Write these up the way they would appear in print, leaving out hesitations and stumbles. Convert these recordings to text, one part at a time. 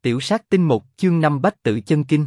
Tiểu sát tinh 1 chương 5 Bách Tự Chân Kinh.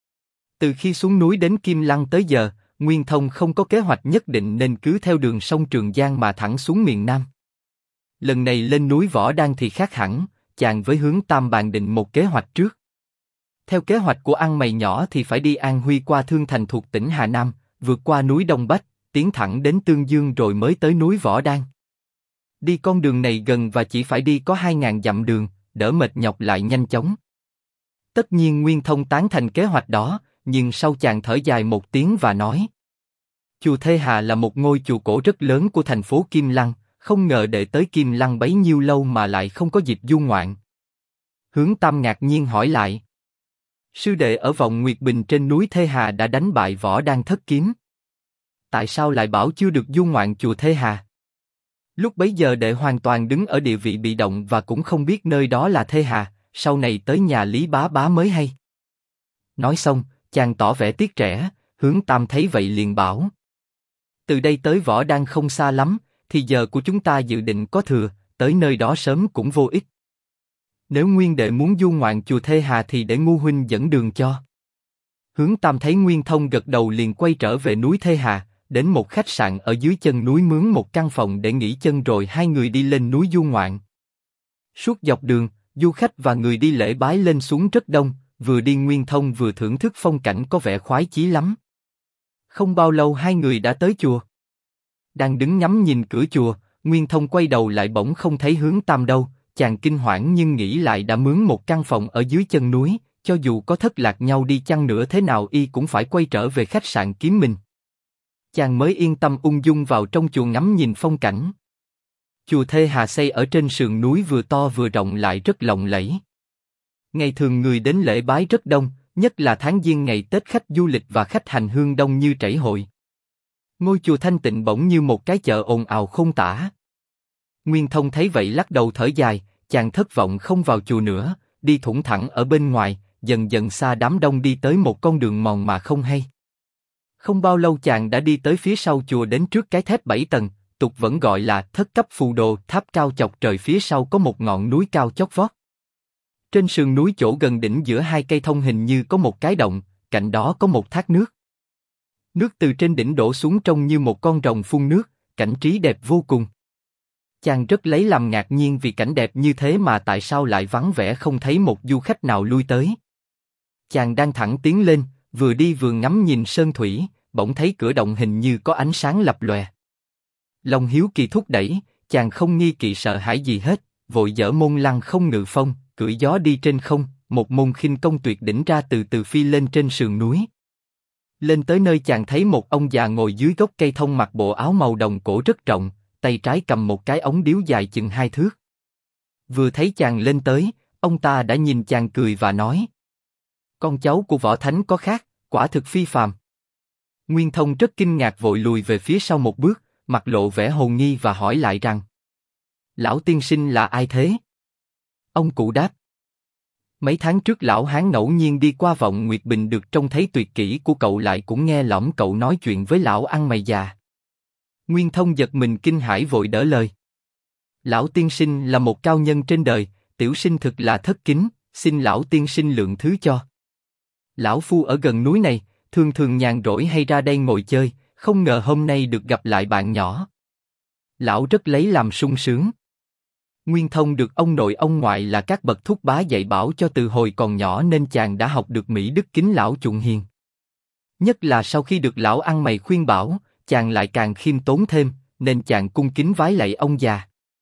Từ khi xuống núi đến Kim Lăng tới giờ, Nguyên Thông không có kế hoạch nhất định nên cứ theo đường sông Trường Giang mà thẳng xuống miền Nam. Lần này lên núi Võ Đăng thì khác hẳn, chàng với Hướng Tam bàn định một kế hoạch trước. Theo kế hoạch của ăn mày nhỏ thì phải đi An Huy qua Thương Thành thuộc tỉnh Hà Nam, vượt qua núi Đông Bách, tiến thẳng đến Tương Dương rồi mới tới núi Võ Đăng. Đi con đường này gần và chỉ phải đi có 2.000 dặm đường, đỡ mệt nhọc lại nhanh chóng. Tất nhiên Nguyên Thông tán thành kế hoạch đó, nhưng sau chàng thở dài một tiếng và nói: Chùa Thê Hà là một ngôi chùa cổ rất lớn của thành phố Kim Lăng, không ngờ đệ tới Kim Lăng bấy nhiêu lâu mà lại không có dịp du ngoạn. Hướng Tam ngạc nhiên hỏi lại: Sư đệ ở vòng Nguyệt Bình trên núi Thê Hà đã đánh bại Võ Đăng thất kiếm. Tại sao lại bảo chưa được du ngoạn chùa Thê Hà? Lúc bấy giờ đệ hoàn toàn đứng ở địa vị bị động và cũng không biết nơi đó là Thê Hà, sau này tới nhà Lý Bá Bá mới hay. Nói xong, chàng tỏ vẻ tiếc rẻ. Hướng Tam thấy vậy liền bảo: Từ đây tới Võ Đăng không xa lắm, thì giờ của chúng ta dự định có thừa, tới nơi đó sớm cũng vô ích. Nếu Nguyên đệ muốn du ngoạn chùa Thê Hà thì để Ngu huynh dẫn đường cho. Hướng Tam thấy Nguyên Thông gật đầu liền quay trở về núi Thê Hà, đến một khách sạn ở dưới chân núi mướn một căn phòng để nghỉ chân rồi hai người đi lên núi du ngoạn. Suốt dọc đường, du khách và người đi lễ bái lên xuống rất đông, vừa đi Nguyên Thông vừa thưởng thức phong cảnh có vẻ khoái chí lắm. Không bao lâu hai người đã tới chùa. Đang đứng ngắm nhìn cửa chùa, Nguyên Thông quay đầu lại bỗng không thấy Hướng Tam đâu, chàng kinh hoảng nhưng nghĩ lại đã mướn một căn phòng ở dưới chân núi, cho dù có thất lạc nhau đi chăng nữa thế nào y cũng phải quay trở về khách sạn kiếm mình. Chàng mới yên tâm ung dung vào trong chùa ngắm nhìn phong cảnh. Chùa Thê Hà xây ở trên sườn núi vừa to vừa rộng lại rất lộng lẫy. Ngày thường người đến lễ bái rất đông, nhất là tháng Giêng ngày Tết khách du lịch và khách hành hương đông như chảy hội. Ngôi chùa thanh tịnh bỗng như một cái chợ ồn ào không tả. Nguyên Thông thấy vậy lắc đầu thở dài, chàng thất vọng không vào chùa nữa, đi thủng thẳng ở bên ngoài, dần dần xa đám đông đi tới một con đường mòn mà không hay. Không bao lâu chàng đã đi tới phía sau chùa đến trước cái thép 7 tầng, tục vẫn gọi là Thất Cấp Phù Đồ, tháp cao chọc trời, phía sau có một ngọn núi cao chót vót. Trên sườn núi chỗ gần đỉnh giữa hai cây thông hình như có một cái động, cạnh đó có một thác nước. Nước từ trên đỉnh đổ xuống trông như một con rồng phun nước, cảnh trí đẹp vô cùng. Chàng rất lấy làm ngạc nhiên vì cảnh đẹp như thế mà tại sao lại vắng vẻ không thấy một du khách nào lui tới. Chàng đang thẳng tiến lên, vừa đi vừa ngắm nhìn sơn thủy, bỗng thấy cửa động hình như có ánh sáng lập lòe. Lòng hiếu kỳ thúc đẩy, chàng không nghi kỵ sợ hãi gì hết, vội dở môn lăng không ngự phong, cưỡi gió đi trên không, một môn khinh công tuyệt đỉnh ra từ từ phi lên trên sườn núi. Lên tới nơi chàng thấy một ông già ngồi dưới gốc cây thông mặc bộ áo màu đồng cổ rất rộng, tay trái cầm một cái ống điếu dài chừng 2 thước. Vừa thấy chàng lên tới, ông ta đã nhìn chàng cười và nói: Con cháu của Võ Thánh có khác, quả thực phi phàm. Nguyên Thông rất kinh ngạc vội lùi về phía sau một bước, mặt lộ vẻ hồ nghi và hỏi lại rằng: Lão tiên sinh là ai thế? Ông cụ đáp: Mấy tháng trước lão hán ngẫu nhiên đi qua vọng Nguyệt Bình được trông thấy tuyệt kỹ của cậu, lại cũng nghe lỏm cậu nói chuyện với lão ăn mày già. Nguyên Thông giật mình kinh hãi vội đỡ lời: Lão tiên sinh là một cao nhân trên đời, tiểu sinh thực là thất kính, xin lão tiên sinh lượng thứ cho. Lão phu ở gần núi này, thường thường nhàn rỗi hay ra đây ngồi chơi, không ngờ hôm nay được gặp lại bạn nhỏ. Lão rất lấy làm sung sướng. Nguyên Thông được ông nội ông ngoại là các bậc thúc bá dạy bảo cho từ hồi còn nhỏ nên chàng đã học được mỹ đức kính lão chuộng hiền. Nhất là sau khi được lão ăn mày khuyên bảo, chàng lại càng khiêm tốn thêm, nên chàng cung kính vái lạy ông già.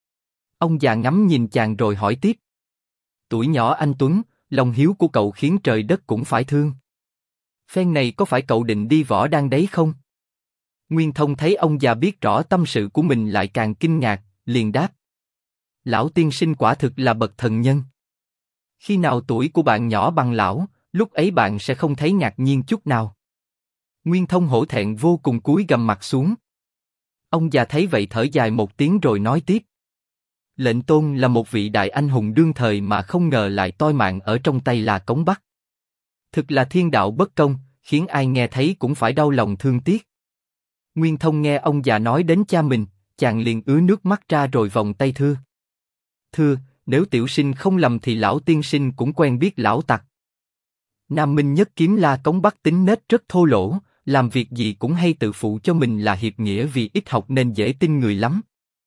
Ông già ngắm nhìn chàng rồi hỏi tiếp: Tuổi nhỏ anh tuấn, lòng hiếu của cậu khiến trời đất cũng phải thương. Phen này có phải cậu định đi Võ Đăng đấy không? Nguyên Thông thấy ông già biết rõ tâm sự của mình lại càng kinh ngạc, liền đáp: Lão tiên sinh quả thực là bậc thần nhân. Khi nào tuổi của bạn nhỏ bằng lão, lúc ấy bạn sẽ không thấy ngạc nhiên chút nào. Nguyên Thông hổ thẹn vô cùng cúi gằm mặt xuống. Ông già thấy vậy thở dài một tiếng rồi nói tiếp: Lệnh Tôn là một vị đại anh hùng đương thời mà không ngờ lại toi mạng ở trong tay là Cống Bắc. Thực là thiên đạo bất công, khiến ai nghe thấy cũng phải đau lòng thương tiếc. Nguyên Thông nghe ông già nói đến cha mình, chàng liền ứa nước mắt ra rồi vòng tay thưa: nếu tiểu sinh không lầm thì lão tiên sinh cũng quen biết lão tặc. Nam Minh Nhất Kiếm La Cống Bắc tính nết rất thô lỗ, làm việc gì cũng hay tự phụ cho mình là hiệp nghĩa vì ít học nên dễ tin người lắm.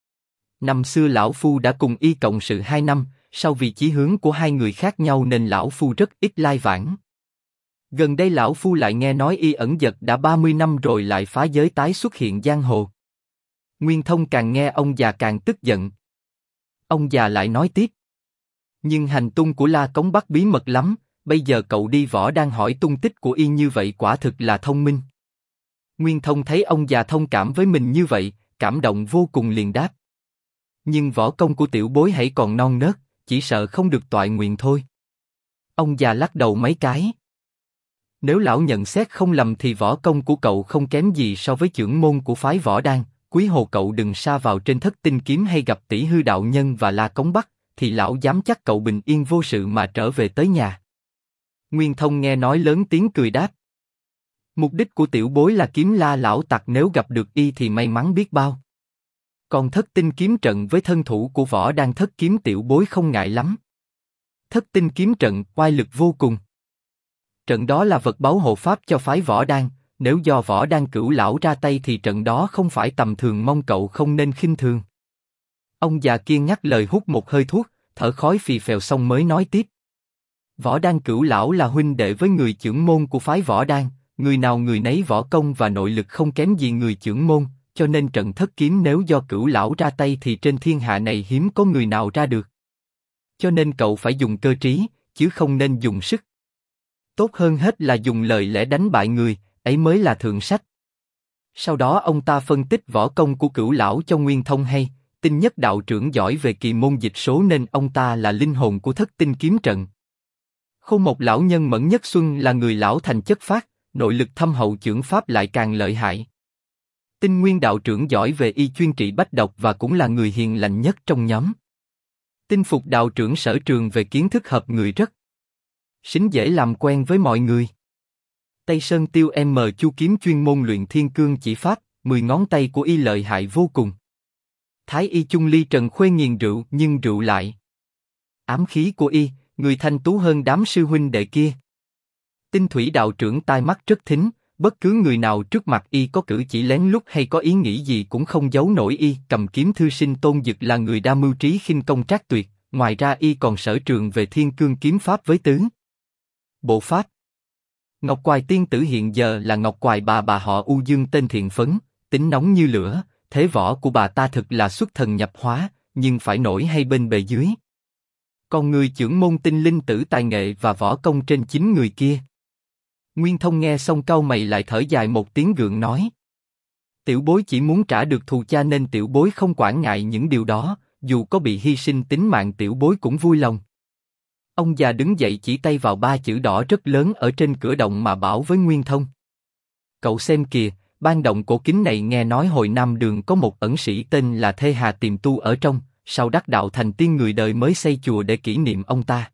Năm xưa lão phu đã cùng y cộng sự 2 năm, sau vì chí hướng của hai người khác nhau nên lão phu rất ít lai vãng. Gần đây lão phu lại nghe nói y ẩn dật đã 30 năm rồi lại phá giới tái xuất hiện giang hồ. Nguyên Thông càng nghe ông già càng tức giận. Ông già lại nói tiếp. Nhưng hành tung của La Cống Bắc bí mật lắm, bây giờ cậu đi Võ đang hỏi tung tích của y như vậy quả thực là thông minh. Nguyên Thông thấy ông già thông cảm với mình như vậy, cảm động vô cùng liền đáp. Nhưng võ công của tiểu bối hãy còn non nớt, chỉ sợ không được toại nguyện thôi. Ông già lắc đầu mấy cái. Nếu lão nhận xét không lầm thì võ công của cậu không kém gì so với chưởng môn của phái Võ Đan. Quý hồ cậu đừng sa vào trên Thất Tinh Kiếm hay gặp Tỷ Hư đạo nhân và La Cống Bắc, thì lão dám chắc cậu bình yên vô sự mà trở về tới nhà. Nguyên Thông nghe nói lớn tiếng cười đáp. Mục đích của tiểu bối là kiếm La lão tặc, nếu gặp được y thì may mắn biết bao. Còn Thất Tinh Kiếm trận với thân thủ của Võ Đan thất kiếm tiểu bối không ngại lắm. Thất Tinh Kiếm trận oai lực vô cùng. Trận đó là vật báu hộ pháp cho phái Võ Đan, nếu do Võ Đan cửu lão ra tay thì trận đó không phải tầm thường, mong cậu không nên khinh thường. Ông già kia ngắt lời hút một hơi thuốc, thở khói phì phèo xong mới nói tiếp. Võ Đan cửu lão là huynh đệ với người chưởng môn của phái Võ Đan, người nào người nấy võ công và nội lực không kém gì người chưởng môn, cho nên trận thất kiếm nếu do cửu lão ra tay thì trên thiên hạ này hiếm có người nào ra được. Cho nên cậu phải dùng cơ trí, chứ không nên dùng sức. Tốt hơn hết là dùng lời lẽ đánh bại người, ấy mới là thượng sách. Sau đó ông ta phân tích võ công của cửu lão cho Nguyên Thông hay, tin nhất đạo trưởng giỏi về kỳ môn dịch số nên ông ta là linh hồn của Thất Tinh Kiếm trận. Khâu một lão nhân Mẫn Nhất Xuân là người lão thành chất phác, nội lực thâm hậu, chưởng pháp lại càng lợi hại. Tinh Nguyên đạo trưởng giỏi về y chuyên trị bách độc và cũng là người hiền lành nhất trong nhóm. Tinh Phục đạo trưởng sở trường về kiến thức hợp người rất xính, dễ làm quen với mọi người. Tây Sơn Tiêu Chu kiếm chuyên môn luyện thiên cương chỉ pháp, 10 ngón tay của y lợi hại vô cùng. Thái y Chung Ly Trần Khuê nghiền rượu nhưng rượu lại ám khí của y, người thanh tú hơn đám sư huynh đệ kia. Tinh Thủy đạo trưởng tai mắt rất thính, bất cứ người nào trước mặt y có cử chỉ lén lút hay có ý nghĩ gì cũng không giấu nổi y. Cầm kiếm thư sinh Tôn Dực là người đa mưu trí khinh công trác tuyệt, ngoài ra y còn sở trường về thiên cương kiếm pháp với tứ bộ pháp. Ngọc Quài tiên tử hiện giờ là Ngọc Quài bà họ U Dương tên Thiện Phấn, tính nóng như lửa, thế võ của bà ta thực là xuất thần nhập hóa, nhưng phải nổi hay bên bề dưới. Còn người chưởng môn tinh linh tử tài nghệ và võ công trên 9 người kia. Nguyên Thông nghe xong cau mày lại thở dài một tiếng gượng nói. Tiểu bối chỉ muốn trả được thù cha nên tiểu bối không quản ngại những điều đó, dù có bị hy sinh tính mạng tiểu bối cũng vui lòng. Ông già đứng dậy chỉ tay vào 3 chữ đỏ rất lớn ở trên cửa động mà bảo với Nguyên Thông. Cậu xem kìa, ban động cổ kính này nghe nói hồi Nam Đường có một ẩn sĩ tên là Thê Hà tiềm tu ở trong, sau đắc đạo thành tiên người đời mới xây chùa để kỷ niệm ông ta.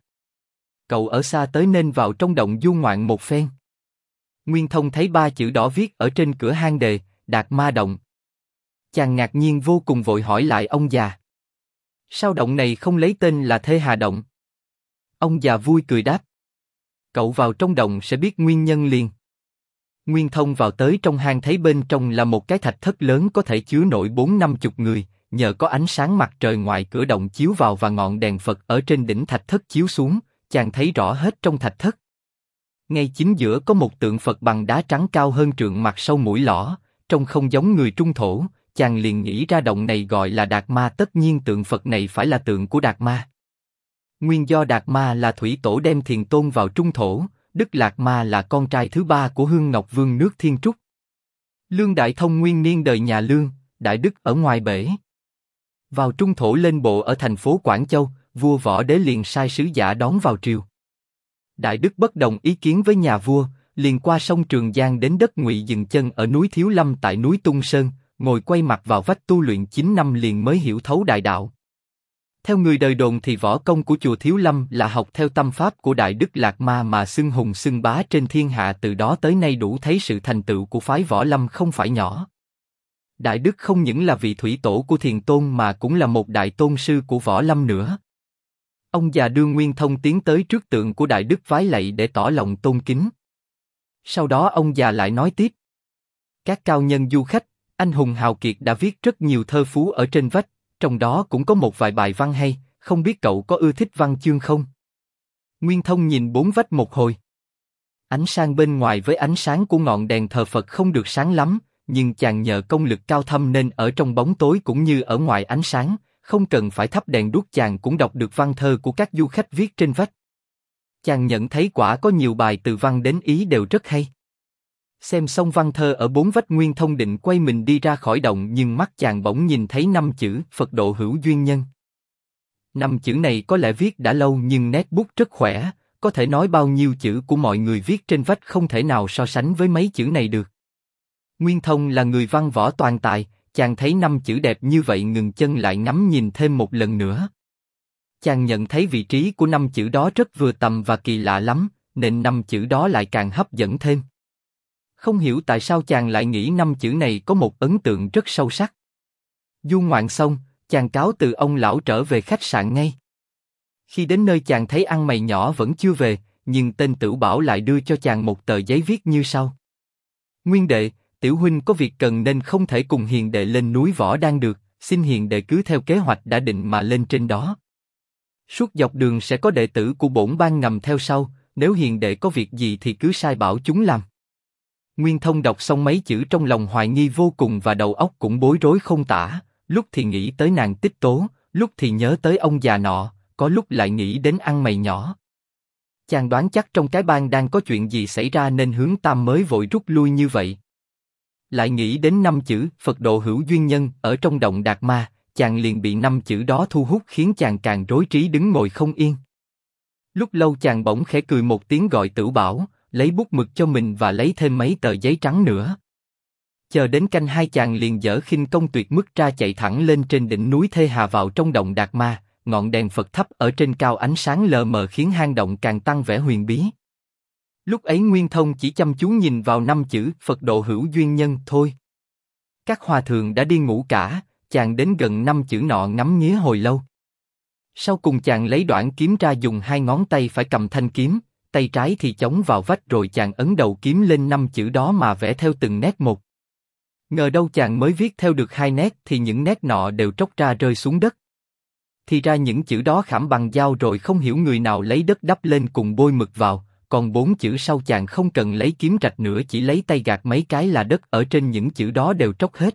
Cậu ở xa tới nên vào trong động du ngoạn một phen. Nguyên Thông thấy 3 chữ đỏ viết ở trên cửa hang đề, Đạt Ma Động. Chàng ngạc nhiên vô cùng vội hỏi lại ông già. Sao động này không lấy tên là Thê Hà Động? Ông già vui cười đáp. Cậu vào trong động sẽ biết nguyên nhân liền. Nguyên Thông vào tới trong hang thấy bên trong là một cái thạch thất lớn có thể chứa nổi 4-50 người, nhờ có ánh sáng mặt trời ngoài cửa động chiếu vào và ngọn đèn Phật ở trên đỉnh thạch thất chiếu xuống, chàng thấy rõ hết trong thạch thất. Ngay chính giữa có một tượng Phật bằng đá trắng cao hơn trượng, mặt sâu mũi lõ, trông không giống người Trung Thổ, chàng liền nghĩ ra động này gọi là Đạt Ma, tất nhiên tượng Phật này phải là tượng của Đạt Ma. Nguyên do Đạt Ma là thủy tổ đem Thiền Tôn vào Trung Thổ, Đức Lạc Ma là con trai thứ 3 của Hương Ngọc Vương nước Thiên Trúc. Lương Đại Thông nguyên niên đời nhà Lương, Đại Đức ở ngoài bể. Vào Trung Thổ lên bộ ở thành phố Quảng Châu, vua Võ Đế liền sai sứ giả đón vào triều. Đại Đức bất đồng ý kiến với nhà vua, liền qua sông Trường Giang đến đất Ngụy dừng chân ở núi Thiếu Lâm tại núi Tung Sơn, ngồi quay mặt vào vách tu luyện 9 năm liền mới hiểu thấu đại đạo. Theo người đời đồn thì võ công của chùa Thiếu Lâm là học theo tâm pháp của Đại Đức Lạc Ma mà xưng hùng xưng bá trên thiên hạ, từ đó tới nay đủ thấy sự thành tựu của phái Võ Lâm không phải nhỏ. Đại Đức không những là vị thủy tổ của Thiền Tôn mà cũng là một đại tôn sư của Võ Lâm nữa. Ông già đưa Nguyên Thông tiến tới trước tượng của Đại Đức vái lạy để tỏ lòng tôn kính. Sau đó ông già lại nói tiếp. Các cao nhân du khách, anh hùng hào kiệt đã viết rất nhiều thơ phú ở trên vách, trong đó cũng có một vài bài văn hay, không biết cậu có ưa thích văn chương không? Nguyên Thông nhìn bốn vách một hồi. Ánh sáng bên ngoài với ánh sáng của ngọn đèn thờ Phật không được sáng lắm, nhưng chàng nhờ công lực cao thâm nên ở trong bóng tối cũng như ở ngoài ánh sáng, không cần phải thắp đèn đuốc chàng cũng đọc được văn thơ của các du khách viết trên vách. Chàng nhận thấy quả có nhiều bài từ văn đến ý đều rất hay. Xem xong văn thơ ở bốn vách, Nguyên Thông định quay mình đi ra khỏi động, nhưng mắt chàng bỗng nhìn thấy 5 chữ Phật độ hữu duyên nhân. 5 chữ này có lẽ viết đã lâu nhưng nét bút rất khỏe, có thể nói bao nhiêu chữ của mọi người viết trên vách không thể nào so sánh với mấy chữ này được. Nguyên Thông là người văn võ toàn tài, chàng thấy 5 chữ đẹp như vậy ngừng chân lại ngắm nhìn thêm một lần nữa. Chàng nhận thấy vị trí của 5 chữ đó rất vừa tầm và kỳ lạ lắm, nên 5 chữ đó lại càng hấp dẫn thêm. Không hiểu tại sao chàng lại nghĩ 5 chữ này có một ấn tượng rất sâu sắc. Du ngoạn xong, chàng cáo từ ông lão trở về khách sạn ngay. Khi đến nơi chàng thấy ăn mày nhỏ vẫn chưa về, nhưng tên Tửu Bảo lại đưa cho chàng một tờ giấy viết như sau. Nguyên đệ, tiểu huynh có việc cần nên không thể cùng hiền đệ lên núi Võ Đan được, xin hiền đệ cứ theo kế hoạch đã định mà lên trên đó. Suốt dọc đường sẽ có đệ tử của bổn ban ngầm theo sau, nếu hiền đệ có việc gì thì cứ sai bảo chúng làm. Nguyên Thông đọc xong mấy chữ trong lòng hoài nghi vô cùng và đầu óc cũng bối rối không tả, lúc thì nghĩ tới nàng Tích Tố, lúc thì nhớ tới ông già nọ, có lúc lại nghĩ đến ăn mày nhỏ. Chàng đoán chắc trong cái bang đang có chuyện gì xảy ra nên Hướng Tam mới vội rút lui như vậy. Lại nghĩ đến 5 chữ Phật độ hữu duyên nhân ở trong động Đạt Ma, chàng liền bị 5 chữ đó thu hút khiến chàng càng rối trí đứng ngồi không yên. Lúc lâu chàng bỗng khẽ cười một tiếng gọi Tửu Bảo, lấy bút mực cho mình và lấy thêm mấy tờ giấy trắng nữa. Chờ đến canh 2 chàng liền dở khinh công tuyệt mức ra chạy thẳng lên trên đỉnh núi Thê Hà vào trong động Đạt Ma, ngọn đèn Phật thắp ở trên cao ánh sáng lờ mờ khiến hang động càng tăng vẻ huyền bí. Lúc ấy Nguyên Thông chỉ chăm chú nhìn vào 5 chữ Phật độ hữu duyên nhân thôi. Các hòa thượng đã đi ngủ cả, chàng đến gần 5 chữ nọ ngắm nghía hồi lâu. Sau cùng chàng lấy đoạn kiếm ra, dùng 2 ngón tay phải cầm thanh kiếm, tay trái thì chống vào vách, rồi chàng ấn đầu kiếm lên 5 chữ đó mà vẽ theo từng nét một. Ngờ đâu chàng mới viết theo được 2 nét thì những nét nọ đều tróc ra rơi xuống đất. Thì ra những chữ đó khảm bằng dao rồi không hiểu người nào lấy đất đắp lên cùng bôi mực vào, còn 4 chữ sau chàng không cần lấy kiếm rạch nữa, chỉ lấy tay gạt mấy cái là đất ở trên những chữ đó đều tróc hết.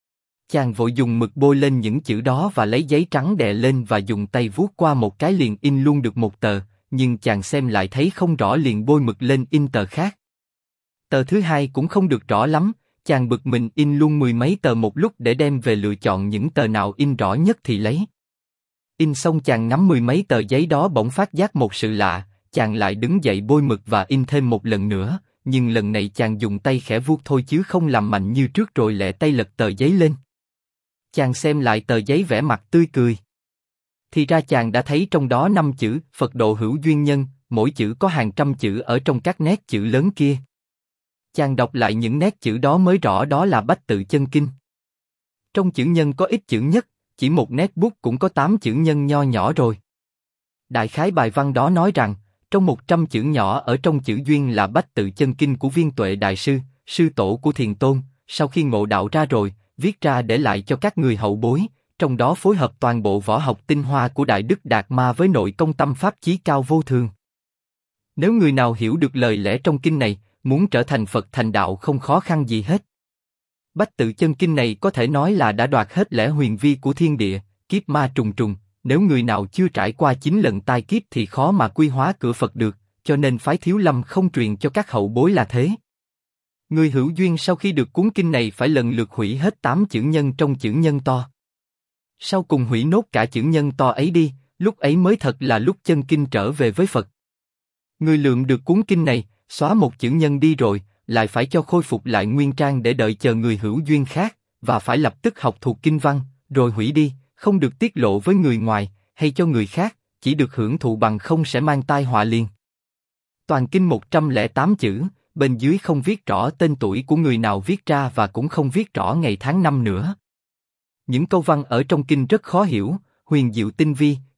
Chàng vội dùng mực bôi lên những chữ đó và lấy giấy trắng đè lên và dùng tay vuốt qua một cái liền in luôn được một tờ, nhưng chàng xem lại thấy không rõ liền bôi mực lên in tờ khác. Tờ thứ hai cũng không được rõ lắm, chàng bực mình in luôn 10 mấy tờ một lúc để đem về lựa chọn những tờ nào in rõ nhất thì lấy. In xong chàng nắm 10 mấy tờ giấy đó bỗng phát giác một sự lạ, chàng lại đứng dậy bôi mực và in thêm một lần nữa, nhưng lần này chàng dùng tay khẽ vuốt thôi chứ không làm mạnh như trước, rồi lẹ tay lật tờ giấy lên. Chàng xem lại tờ giấy vẻ mặt tươi cười. Thì ra chàng đã thấy trong đó 5 chữ Phật độ hữu duyên nhân, mỗi chữ có hàng trăm chữ ở trong các nét chữ lớn kia. Chàng đọc lại những nét chữ đó mới rõ đó là Bách Tự Chân Kinh. Trong chữ nhân có ít chữ nhất, chỉ một nét bút cũng có 8 chữ nhân nho nhỏ rồi. Đại khái bài văn đó nói rằng, trong 100 chữ nhỏ ở trong chữ duyên là Bách Tự Chân Kinh của Viên Tuệ Đại Sư, sư tổ của Thiền Tôn, sau khi ngộ đạo ra rồi, viết ra để lại cho các người hậu bối, trong đó phối hợp toàn bộ võ học tinh hoa của Đại Đức Đạt Ma với nội công tâm pháp chí cao vô thường. Nếu người nào hiểu được lời lẽ trong kinh này, muốn trở thành Phật thành đạo không khó khăn gì hết. Bách Tự Chân Kinh này có thể nói là đã đoạt hết lẽ huyền vi của thiên địa, kiếp ma trùng trùng, nếu người nào chưa trải qua 9 lần tai kiếp thì khó mà quy hóa cửa Phật được, cho nên phái Thiếu Lâm không truyền cho các hậu bối là thế. Người hữu duyên sau khi được cuốn kinh này phải lần lượt hủy hết 8 chữ nhân trong chữ nhân to. Sau cùng hủy nốt cả chữ nhân to ấy đi, lúc ấy mới thật là lúc chân kinh trở về với Phật. Người lượm được cuốn kinh này, xóa một chữ nhân đi rồi, lại phải cho khôi phục lại nguyên trang để đợi chờ người hữu duyên khác, và phải lập tức học thuộc kinh văn, rồi hủy đi, không được tiết lộ với người ngoài, hay cho người khác, chỉ được hưởng thụ bằng không sẽ mang tai họa liền. Toàn kinh 108 chữ, bên dưới không viết rõ tên tuổi của người nào viết ra và cũng không viết rõ ngày tháng năm nữa. Những câu văn ở trong kinh rất khó hiểu, huyền diệu tinh vi,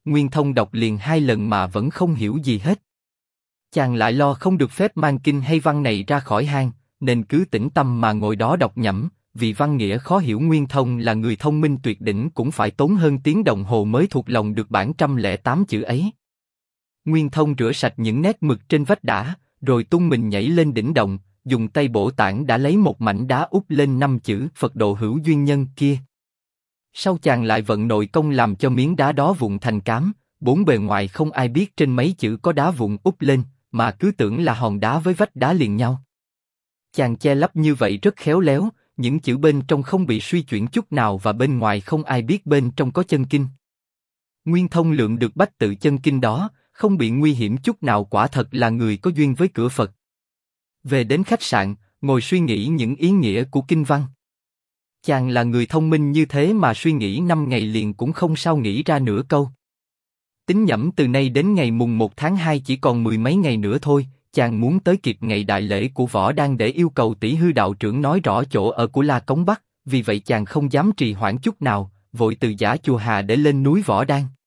Nguyên Thông đọc liền 2 lần mà vẫn không hiểu gì hết. Chàng lại lo không được phép mang kinh hay văn này ra khỏi hang, nên cứ tĩnh tâm mà ngồi đó đọc nhẩm, vì văn nghĩa khó hiểu. Nguyên Thông là người thông minh tuyệt đỉnh cũng phải tốn hơn tiếng đồng hồ mới thuộc lòng được bản 108 chữ ấy. Nguyên Thông rửa sạch những nét mực trên vách đã, rồi tung mình nhảy lên đỉnh động, dùng tay bổ tảng đã lấy một mảnh đá úp lên 5 chữ Phật độ hữu duyên nhân kia. Sau chàng lại vận nội công làm cho miếng đá đó vụn thành cám, 4 bề ngoài không ai biết trên mấy chữ có đá vụn úp lên, mà cứ tưởng là hòn đá với vách đá liền nhau. Chàng che lấp như vậy rất khéo léo, những chữ bên trong không bị suy chuyển chút nào và bên ngoài không ai biết bên trong có chân kinh. Nguyên Thông lượm được bách tự chân kinh đó, không bị nguy hiểm chút nào, quả thật là người có duyên với cửa Phật. Về đến khách sạn, ngồi suy nghĩ những ý nghĩa của kinh văn. Chàng là người thông minh như thế mà suy nghĩ 5 ngày liền cũng không sao nghĩ ra nửa câu. Tính nhẩm từ nay đến ngày mùng 1 tháng 2 chỉ còn 10 mấy ngày nữa thôi, chàng muốn tới kịp ngày đại lễ của Võ Đăng để yêu cầu Tỷ Hư đạo trưởng nói rõ chỗ ở của La Cống Bắc, vì vậy chàng không dám trì hoãn chút nào, vội từ Giả Chùa Hà để lên núi Võ Đăng.